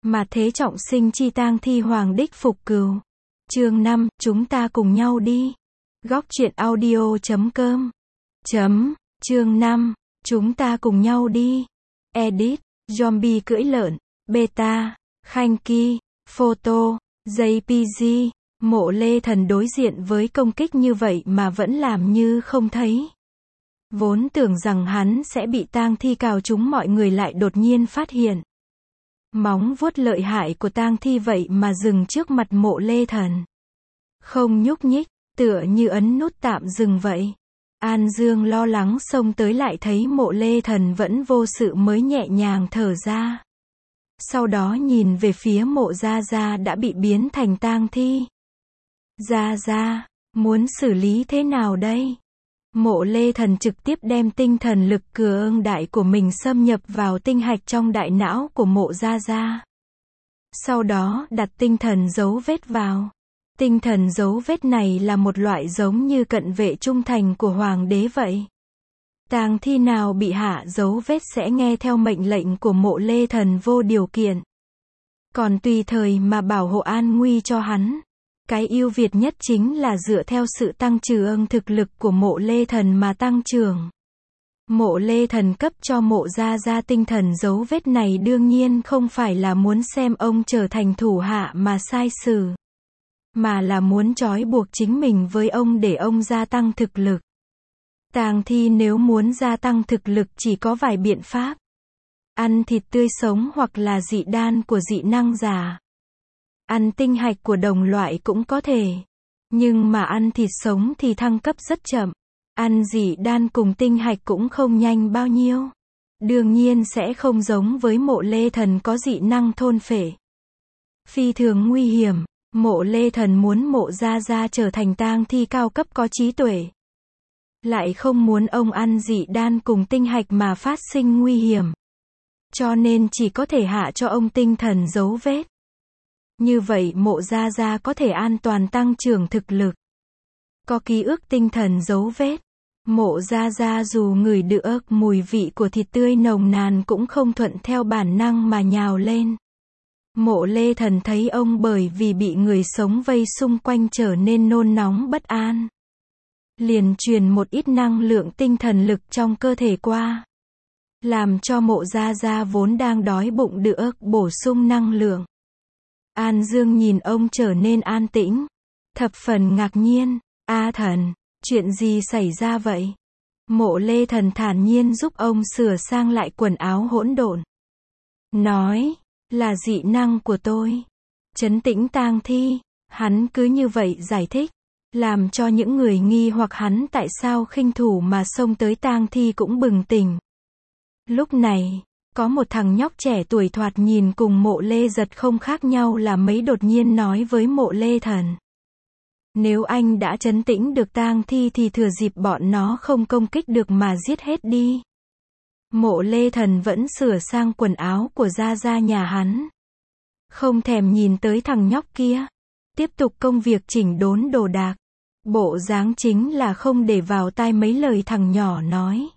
Mà thế trọng sinh chi tang thi hoàng đích phục cừu. Chương 5, chúng ta cùng nhau đi. Góc truyện audio.com. Chương 5, chúng ta cùng nhau đi. Edit, zombie cưỡi lợn, beta, khanh ki, photo, JPG. Mộ Lê Thần đối diện với công kích như vậy mà vẫn làm như không thấy. Vốn tưởng rằng hắn sẽ bị tang thi cào trúng, mọi người lại đột nhiên phát hiện. Móng vuốt lợi hại của tang thi vậy mà dừng trước mặt Mộ Lê Thần. Không nhúc nhích, tựa như ấn nút tạm dừng vậy. An Dương lo lắng xông tới, lại thấy Mộ Lê Thần vẫn vô sự mới nhẹ nhàng thở ra. Sau đó nhìn về phía Mộ Gia Gia đã bị biến thành tang thi. Gia Gia, muốn xử lý thế nào đây? Mộ Lê Thần trực tiếp đem tinh thần lực cường đại của mình xâm nhập vào tinh hạch trong đại não của Mộ Gia Gia. Sau đó đặt tinh thần dấu vết vào. Tinh thần dấu vết này là một loại giống như cận vệ trung thành của hoàng đế vậy. Tang thi nào bị hạ dấu vết sẽ nghe theo mệnh lệnh của Mộ Lê Thần vô điều kiện. Còn tùy thời mà bảo hộ an nguy cho hắn. Cái ưu việt nhất chính là dựa theo sự tăng trưởng thực lực của Mộ Lê Thần mà tăng trưởng. Mộ Lê Thần cấp cho Mộ Gia Gia tinh thần dấu vết này đương nhiên không phải là muốn xem ông trở thành thủ hạ mà sai xử, mà là muốn trói buộc chính mình với ông để ông gia tăng thực lực. Tang thi nếu muốn gia tăng thực lực chỉ có vài biện pháp. Ăn thịt tươi sống hoặc là dị đan của dị năng giả. Ăn tinh hạch của đồng loại cũng có thể. Nhưng mà ăn thịt sống thì thăng cấp rất chậm. Ăn dị đan cùng tinh hạch cũng không nhanh bao nhiêu. Đương nhiên sẽ không giống với Mộ Lê Thần có dị năng thôn phệ. Phi thường nguy hiểm. Mộ Lê Thần muốn Mộ Gia Gia trở thành tang thi cao cấp có trí tuệ. Lại không muốn ông ăn dị đan cùng tinh hạch mà phát sinh nguy hiểm. Cho nên chỉ có thể hạ cho ông tinh thần dấu vết. Như vậy Mộ Gia Gia có thể an toàn tăng trưởng thực lực. Có ký ức tinh thần dấu vết. Mộ Gia Gia dù ngửi được mùi vị của thịt tươi nồng nàn cũng không thuận theo bản năng mà nhào lên. Mộ Lê Thần thấy ông bởi vì bị người sống vây xung quanh trở nên nôn nóng bất an. Liền truyền một ít năng lượng tinh thần lực trong cơ thể qua. Làm cho Mộ Gia Gia vốn đang đói bụng được bổ sung năng lượng. An Dương nhìn ông trở nên an tĩnh. Thập phần ngạc nhiên. A Thần, chuyện gì xảy ra vậy? Mộ Lê Thần thản nhiên giúp ông sửa sang lại quần áo hỗn độn. Nói, là dị năng của tôi. Trấn tĩnh tang thi. Hắn cứ như vậy giải thích. Làm cho những người nghi hoặc hắn tại sao khinh thủ mà xông tới tang thi cũng bừng tỉnh. Lúc này, có một thằng nhóc trẻ tuổi thoạt nhìn cùng Mộ Lê Giật không khác nhau là mấy đột nhiên nói với Mộ Lê Thần. Nếu anh đã trấn tĩnh được tang thi thì thừa dịp bọn nó không công kích được mà giết hết đi. Mộ Lê Thần vẫn sửa sang quần áo của Gia Gia nhà hắn. Không thèm nhìn tới thằng nhóc kia. Tiếp tục công việc chỉnh đốn đồ đạc. Bộ dáng chính là không để vào tai mấy lời thằng nhỏ nói.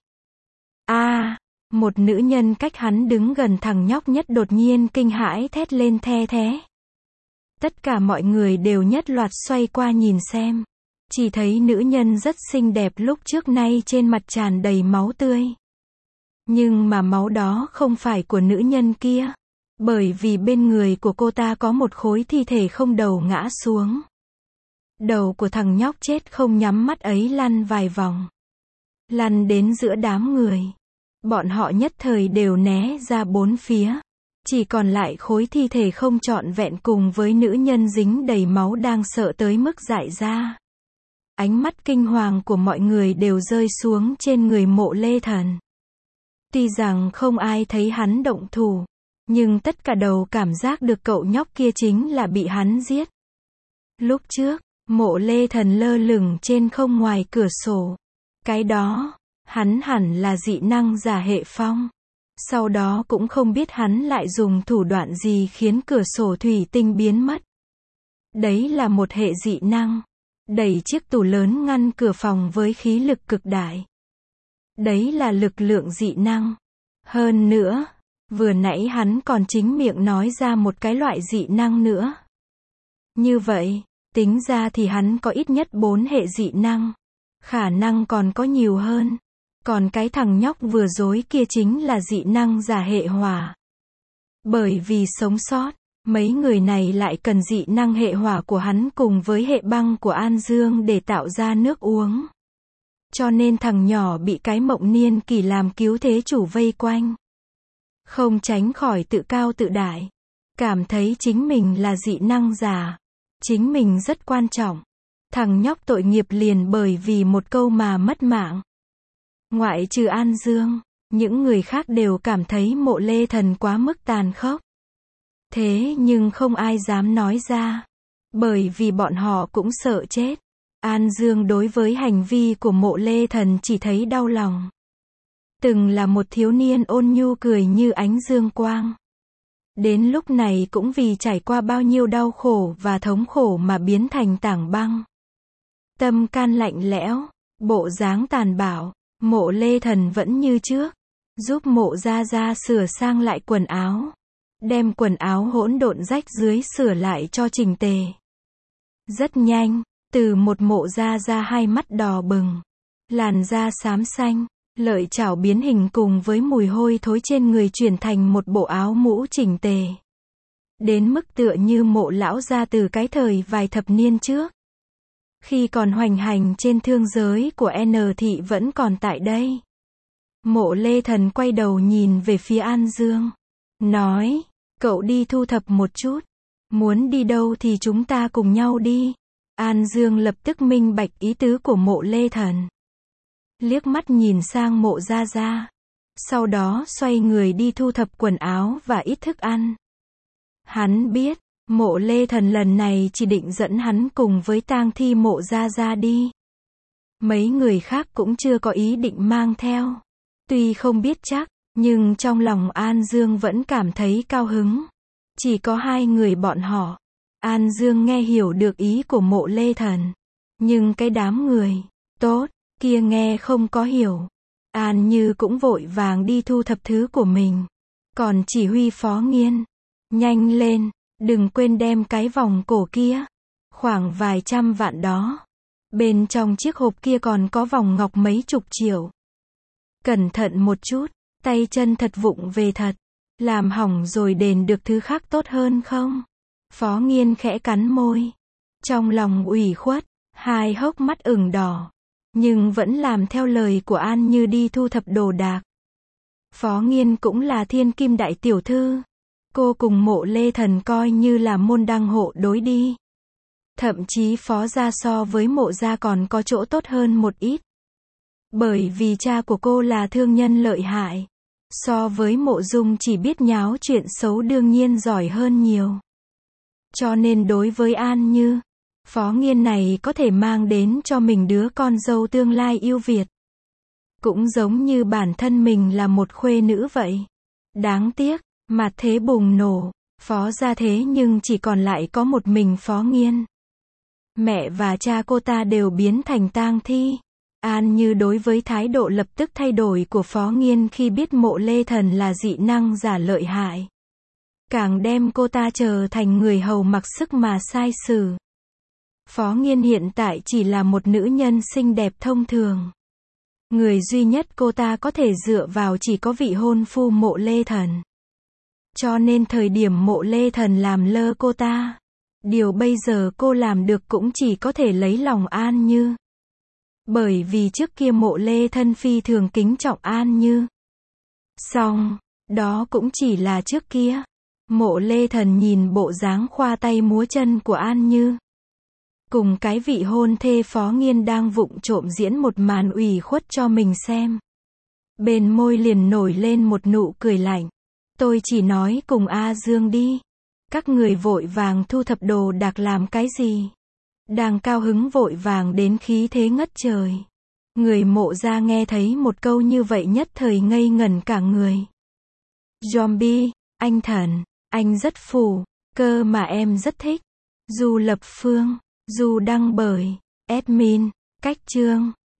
Một nữ nhân cách hắn đứng gần thằng nhóc nhất đột nhiên kinh hãi thét lên the thé. Tất cả mọi người đều nhất loạt xoay qua nhìn xem. Chỉ thấy nữ nhân rất xinh đẹp lúc trước nay trên mặt tràn đầy máu tươi. Nhưng mà máu đó không phải của nữ nhân kia. Bởi vì bên người của cô ta có một khối thi thể không đầu ngã xuống. Đầu của thằng nhóc chết không nhắm mắt ấy lăn vài vòng. Lăn đến giữa đám người. Bọn họ nhất thời đều né ra bốn phía. Chỉ còn lại khối thi thể không trọn vẹn cùng với nữ nhân dính đầy máu đang sợ tới mức dại ra. Ánh mắt kinh hoàng của mọi người đều rơi xuống trên người Mộ Lê Thần. Tuy rằng không ai thấy hắn động thủ, nhưng tất cả đều cảm giác được cậu nhóc kia chính là bị hắn giết. Lúc trước, Mộ Lê Thần lơ lửng trên không ngoài cửa sổ. Cái đó, hắn hẳn là dị năng giả hệ phong. Sau đó cũng không biết hắn lại dùng thủ đoạn gì khiến cửa sổ thủy tinh biến mất. Đấy là một hệ dị năng. Đẩy chiếc tủ lớn ngăn cửa phòng với khí lực cực đại. Đấy là lực lượng dị năng. Hơn nữa, Vừa nãy hắn còn chính miệng nói ra một cái loại dị năng nữa. Như vậy, tính ra thì hắn có ít nhất 4 hệ dị năng. Khả năng còn có nhiều hơn. Còn cái thằng nhóc vừa dối kia chính là dị năng giả hệ hỏa. Bởi vì sống sót, mấy người này lại cần dị năng hệ hỏa của hắn cùng với hệ băng của An Dương để tạo ra nước uống. Cho nên thằng nhỏ bị cái Mộng Niên Kỳ làm cứu thế chủ vây quanh. Không tránh khỏi tự cao tự đại. Cảm thấy chính mình là dị năng giả. Chính mình rất quan trọng. Thằng nhóc tội nghiệp liền bởi vì một câu mà mất mạng. Ngoại trừ An Dương, những người khác đều cảm thấy Mộ Lê Thần quá mức tàn khốc. Thế nhưng không ai dám nói ra. Bởi vì bọn họ cũng sợ chết. An Dương đối với hành vi của Mộ Lê Thần chỉ thấy đau lòng. Từng là một thiếu niên ôn nhu cười như ánh dương quang. Đến lúc này cũng vì trải qua bao nhiêu đau khổ và thống khổ mà biến thành tảng băng. Tâm can lạnh lẽo, bộ dáng tàn bạo, Mộ Lê Thần vẫn như trước, giúp Mộ Gia Gia sửa sang lại quần áo, đem quần áo hỗn độn rách dưới sửa lại cho chỉnh tề. Rất nhanh, từ một Mộ Gia Gia hai mắt đỏ bừng, làn da xám xanh, lợi chảo biến hình cùng với mùi hôi thối trên người chuyển thành một bộ áo mũ chỉnh tề. Đến mức tựa như Mộ lão gia từ cái thời vài thập niên trước. Khi còn hoành hành trên thương giới của N thị vẫn còn tại đây. Mộ Lê Thần quay đầu nhìn về phía An Dương. Nói, cậu đi thu thập một chút. Muốn đi đâu thì chúng ta cùng nhau đi. An Dương lập tức minh bạch ý tứ của Mộ Lê Thần. Liếc mắt nhìn sang Mộ Gia Gia. Sau đó xoay người đi thu thập quần áo và ít thức ăn. Hắn biết, Mộ Lê Thần lần này chỉ định dẫn hắn cùng với tang thi Mộ Gia Gia đi. Mấy người khác cũng chưa có ý định mang theo. Tuy không biết chắc, nhưng trong lòng An Dương vẫn cảm thấy cao hứng. Chỉ có hai người bọn họ. An Dương nghe hiểu được ý của Mộ Lê Thần. Nhưng cái đám người tốt kia nghe không có hiểu. An Như cũng vội vàng đi thu thập thứ của mình. Còn chỉ huy Phó Nghiên. Nhanh lên, đừng quên đem cái vòng cổ kia. Khoảng vài trăm vạn đó. Bên trong chiếc hộp kia còn có vòng ngọc mấy chục triệu. Cẩn thận một chút, tay chân thật vụng về thật. Làm hỏng rồi đền được thứ khác tốt hơn không? Phó Nghiên khẽ cắn môi. Trong lòng ủy khuất, hai hốc mắt ửng đỏ. Nhưng vẫn làm theo lời của An Như đi thu thập đồ đạc. Phó Nghiên cũng là thiên kim đại tiểu thư. Cô cùng Mộ Lê Thần coi như là môn đăng hộ đối đi. Thậm chí Phó gia so với Mộ gia còn có chỗ tốt hơn một ít. Bởi vì cha của cô là thương nhân lợi hại. So với Mộ Dung chỉ biết nháo chuyện xấu đương nhiên giỏi hơn nhiều. Cho nên đối với An Như, Phó Nghiên này có thể mang đến cho mình đứa con dâu tương lai yêu Việt. Cũng giống như bản thân mình là một khuê nữ vậy. Đáng tiếc, mà thế bùng nổ, Phó gia thế nhưng chỉ còn lại có một mình Phó Nghiên. Mẹ và cha cô ta đều biến thành tang thi. An Như đối với thái độ lập tức thay đổi của Phó Nghiên khi biết Mộ Lê Thần là dị năng giả lợi hại. Càng đem cô ta trở thành người hầu mặc sức mà sai xử. Phó Nghiên hiện tại chỉ là một nữ nhân xinh đẹp thông thường. Người duy nhất cô ta có thể dựa vào chỉ có vị hôn phu Mộ Lê Thần. Cho nên thời điểm Mộ Lê Thần làm lơ cô ta, điều bây giờ cô làm được cũng chỉ có thể lấy lòng An Như. Bởi vì trước kia Mộ Lê Thân phi thường kính trọng An Như. Xong, đó cũng chỉ là trước kia. Mộ Lê Thần nhìn bộ dáng khoa tay múa chân của An Như. Cùng cái vị hôn thê Phó Nghiên đang vụng trộm diễn một màn ủy khuất cho mình xem. Bên môi liền nổi lên một nụ cười lạnh. Tôi chỉ nói cùng A Dương đi. Các người vội vàng thu thập đồ đạc làm cái gì? Đang cao hứng vội vàng đến khí thế ngất trời. Người Mộ gia nghe thấy một câu như vậy nhất thời ngây ngẩn cả người. Zombie, anh thần, anh rất phù, cơ mà em rất thích. Du Lập Phương, Du đăng bởi, admin, Cách Chương.